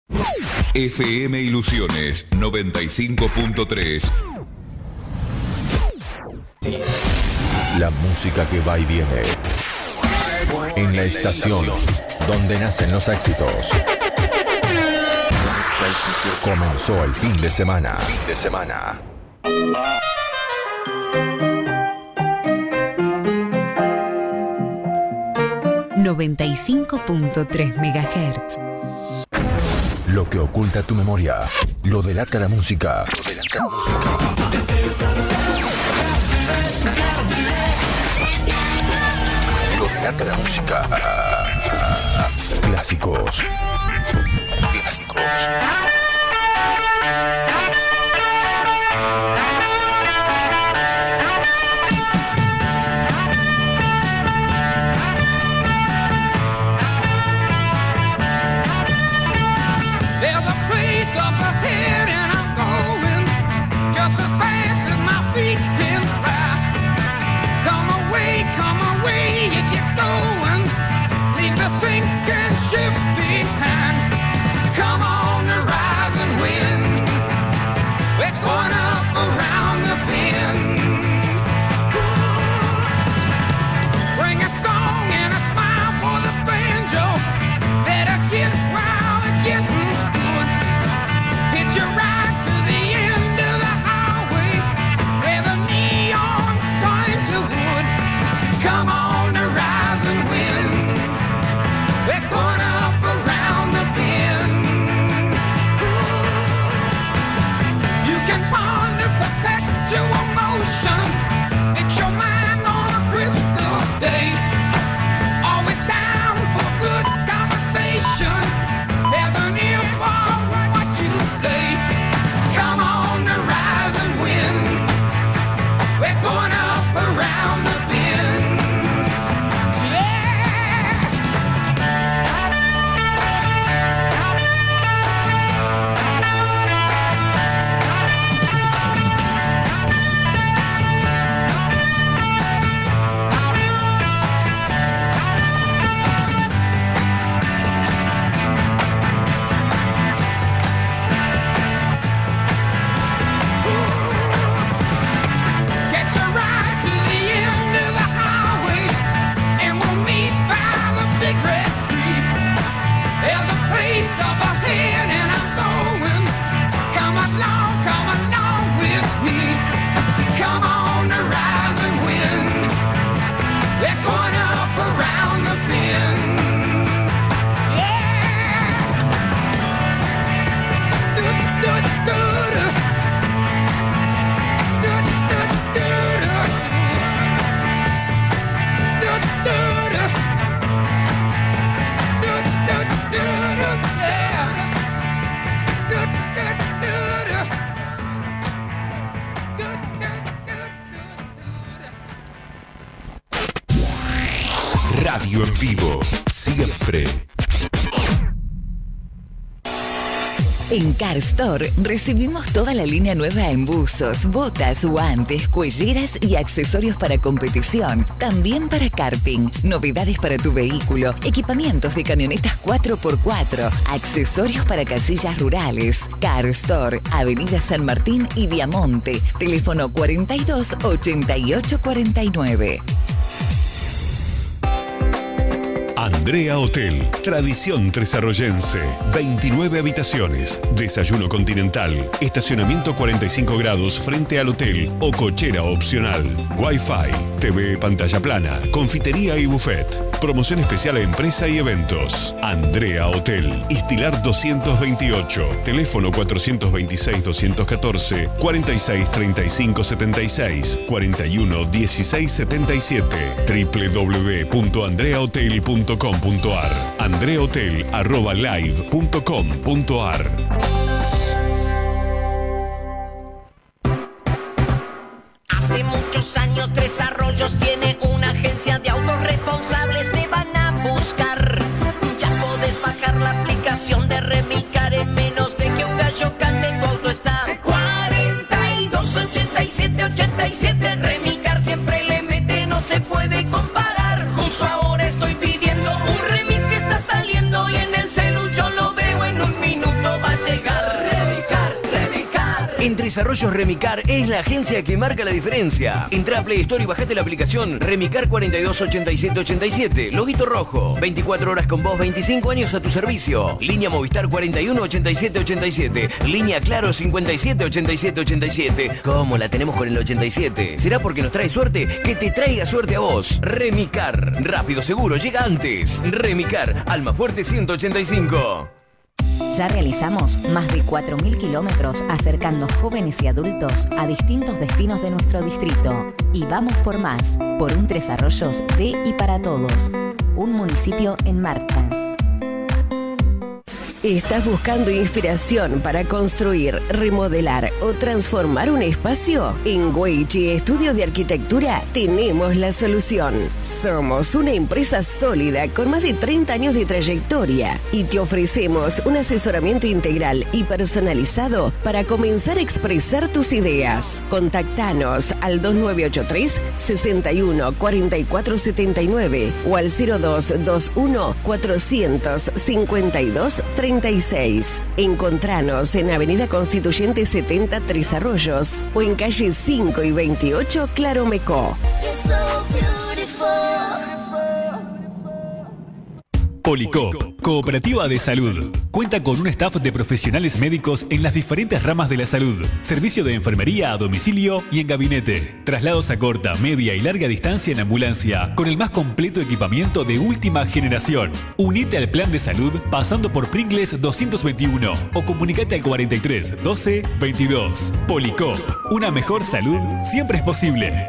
FM Ilusiones 95.3. La música que va y viene. En la estación donde nacen los éxitos. Comenzó el fin de semana. 95.3 MHz. Lo que oculta tu memoria. Lo delata la música. Lo delata la música. Clásicos. Radio en vivo, siempre. En Car Store recibimos toda la línea nueva en buzos, botas, guantes, cuelleras y accesorios para competición. También para karting, novedades para tu vehículo, equipamientos de camionetas 4x4, accesorios para casillas rurales. Car Store, Avenida San Martín y Diamonte. Teléfono 42 88 49. Andrea Hotel, tradición tresarroyense, 29 habitaciones, desayuno continental, estacionamiento 45 grados frente al hotel o cochera opcional, Wi-Fi, TV pantalla plana, confitería y buffet, promoción especial a empresa y eventos. Andrea Hotel, Istilar 228, teléfono 426-214, 463576, 411677, www.andreahotel.com.ar, andreahotel@live.com.ar. Hace muchos años Tres Arroyos tiene una agencia de autos responsables, te van a buscar. Ya podés bajar la aplicación de Remicar en menos de que un gallo cante, tu auto está 42 87 87. Remicar siempre le mete, no se puede comparar. Justo ahora estoy pidiendo un remix que está saliendo y en el celu yo lo veo en un minuto. En Tres Arroyos Remicar es la agencia que marca la diferencia. Entrá a Play Store y bajate la aplicación Remicar 428787, loguito rojo. 24 horas con vos, 25 años a tu servicio. Línea Movistar 418787, línea Claro 578787. ¿Cómo la tenemos con el 87? ¿Será porque nos trae suerte? Que te traiga suerte a vos. Remicar, rápido, seguro, llega antes. Remicar, Almafuerte 185. Ya realizamos más de 4.000 kilómetros acercando jóvenes y adultos a distintos destinos de nuestro distrito. Y vamos por más, por un Tres Arroyos de y para todos. Un municipio en marcha. ¿Estás buscando inspiración para construir, remodelar o transformar un espacio? En Weichi Estudio de Arquitectura tenemos la solución. Somos una empresa sólida con más de 30 años de trayectoria y te ofrecemos un asesoramiento integral y personalizado para comenzar a expresar tus ideas. Contactanos al 2983 61 44 79 o al 0221 452 36. Encontranos en Avenida Constituyente 70 Tres Arroyos o en calle 5 y 28 Claromecó. Policop, Cooperativa de Salud. Cuenta con un staff de profesionales médicos en las diferentes ramas de la salud. Servicio de enfermería a domicilio y en gabinete. Traslados a corta, media y larga distancia en ambulancia, con el más completo equipamiento de última generación. Unite al plan de salud pasando por Pringles 221 o comunicate al 43 12 22. Policop, una mejor salud siempre es posible.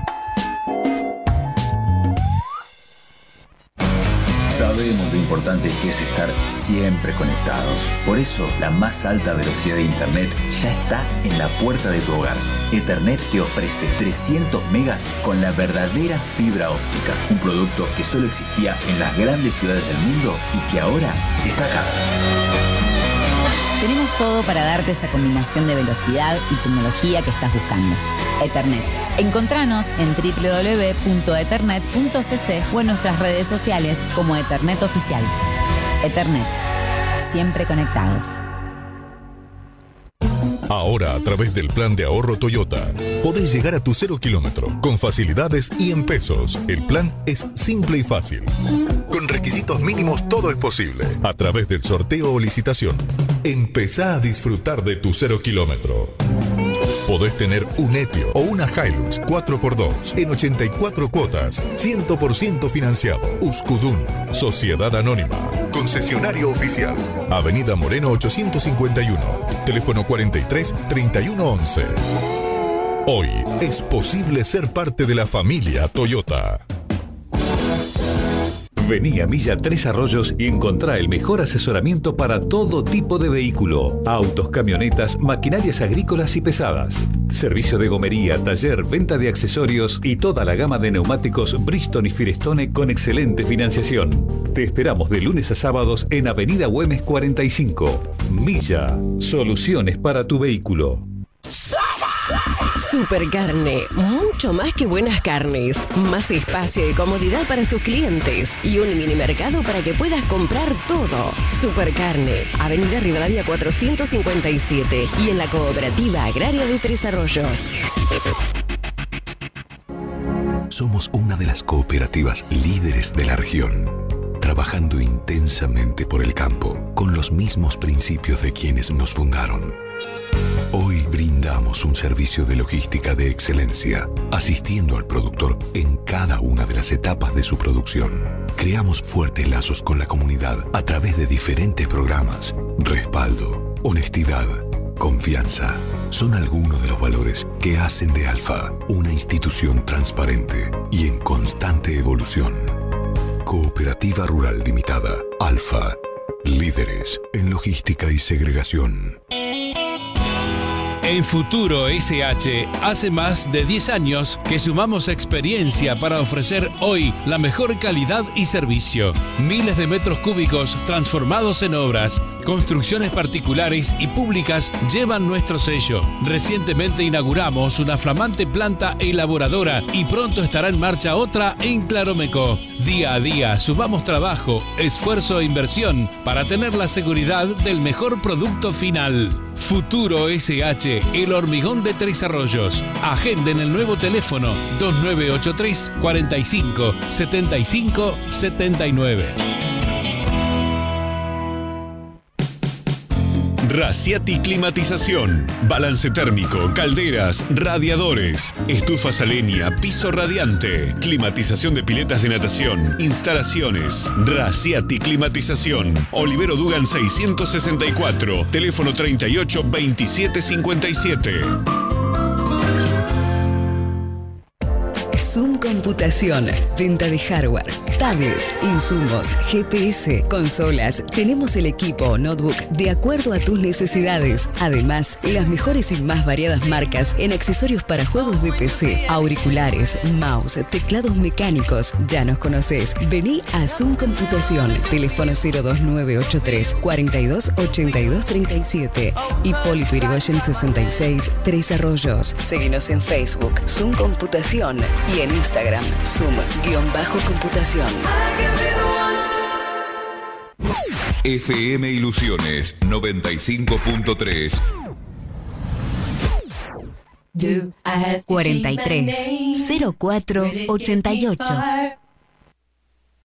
Sabemos lo importante que es estar siempre conectados. Por eso, la más alta velocidad de Internet ya está en la puerta de tu hogar. Ethernet te ofrece 300 megas con la verdadera fibra óptica. Un producto que solo existía en las grandes ciudades del mundo y que ahora está acá. Tenemos todo para darte esa combinación de velocidad y tecnología que estás buscando. Ethernet. Encontranos en www.ethernet.cc o en nuestras redes sociales como Ethernet Oficial. Ethernet. Siempre conectados. Ahora, a través del plan de ahorro Toyota, podés llegar a tu 0 kilómetro con facilidades y en pesos. El plan es simple y fácil. Con requisitos mínimos todo es posible. A través del sorteo o licitación, empezá a disfrutar de tu 0 kilómetro. Podés tener un Etio o una Hilux 4x2 en 84 cuotas, 100% financiado. Uskudun, Sociedad Anónima, concesionario oficial. Avenida Moreno 851, teléfono 43 31 11. Hoy es posible ser parte de la familia Toyota. Vení a Milla Tres Arroyos y encontrá el mejor asesoramiento para todo tipo de vehículo. Autos, camionetas, maquinarias agrícolas y pesadas. Servicio de gomería, taller, venta de accesorios y toda la gama de neumáticos Bridgestone y Firestone con excelente financiación. Te esperamos de lunes a sábados en Avenida Güemes 45. Milla, soluciones para tu vehículo. Supercarne, mucho más que buenas carnes, más espacio y comodidad para sus clientes y un mini mercado para que puedas comprar todo. Supercarne, Avenida Rivadavia 457 y en la Cooperativa Agraria de Tres Arroyos. Somos una de las cooperativas líderes de la región, trabajando intensamente por el campo, con los mismos principios de quienes nos fundaron. Hoy brindamos un servicio de logística de excelencia, asistiendo al productor en cada una de las etapas de su producción. Creamos fuertes lazos con la comunidad a través de diferentes programas. Respaldo, honestidad, confianza. Son algunos de los valores que hacen de Alfa una institución transparente y en constante evolución. Cooperativa Rural Limitada. Alfa. Líderes en logística y segregación. En Futuro SH hace más de 10 años que sumamos experiencia para ofrecer hoy la mejor calidad y servicio. Miles de metros cúbicos transformados en obras, construcciones particulares y públicas llevan nuestro sello. Recientemente inauguramos una flamante planta elaboradora y pronto estará en marcha otra en Claromecó. Día a día sumamos trabajo, esfuerzo e inversión para tener la seguridad del mejor producto final. Futuro SH, el hormigón de Tres Arroyos. Agenden el nuevo teléfono 2983 45 75 79. Raciati Climatización, balance térmico, calderas, radiadores, estufas a leña, piso radiante, climatización de piletas de natación, instalaciones. Raciati Climatización, Olivero Dugan 664, teléfono 38 27 57. Zoom Computación, venta de hardware, tablets, insumos, GPS, consolas. Tenemos el equipo notebook de acuerdo a tus necesidades. Además, las mejores y más variadas marcas en accesorios para juegos de PC, auriculares, mouse, teclados mecánicos. Ya nos conoces. Vení a Zoom Computación. Teléfono 02983 42 82 37. Hipólito Yrigoyen 66, Tres Arroyos. Seguinos en Facebook, Zoom Computación, y en Instagram, Zoom-computación. FM Ilusiones 95.3. 43 04 88.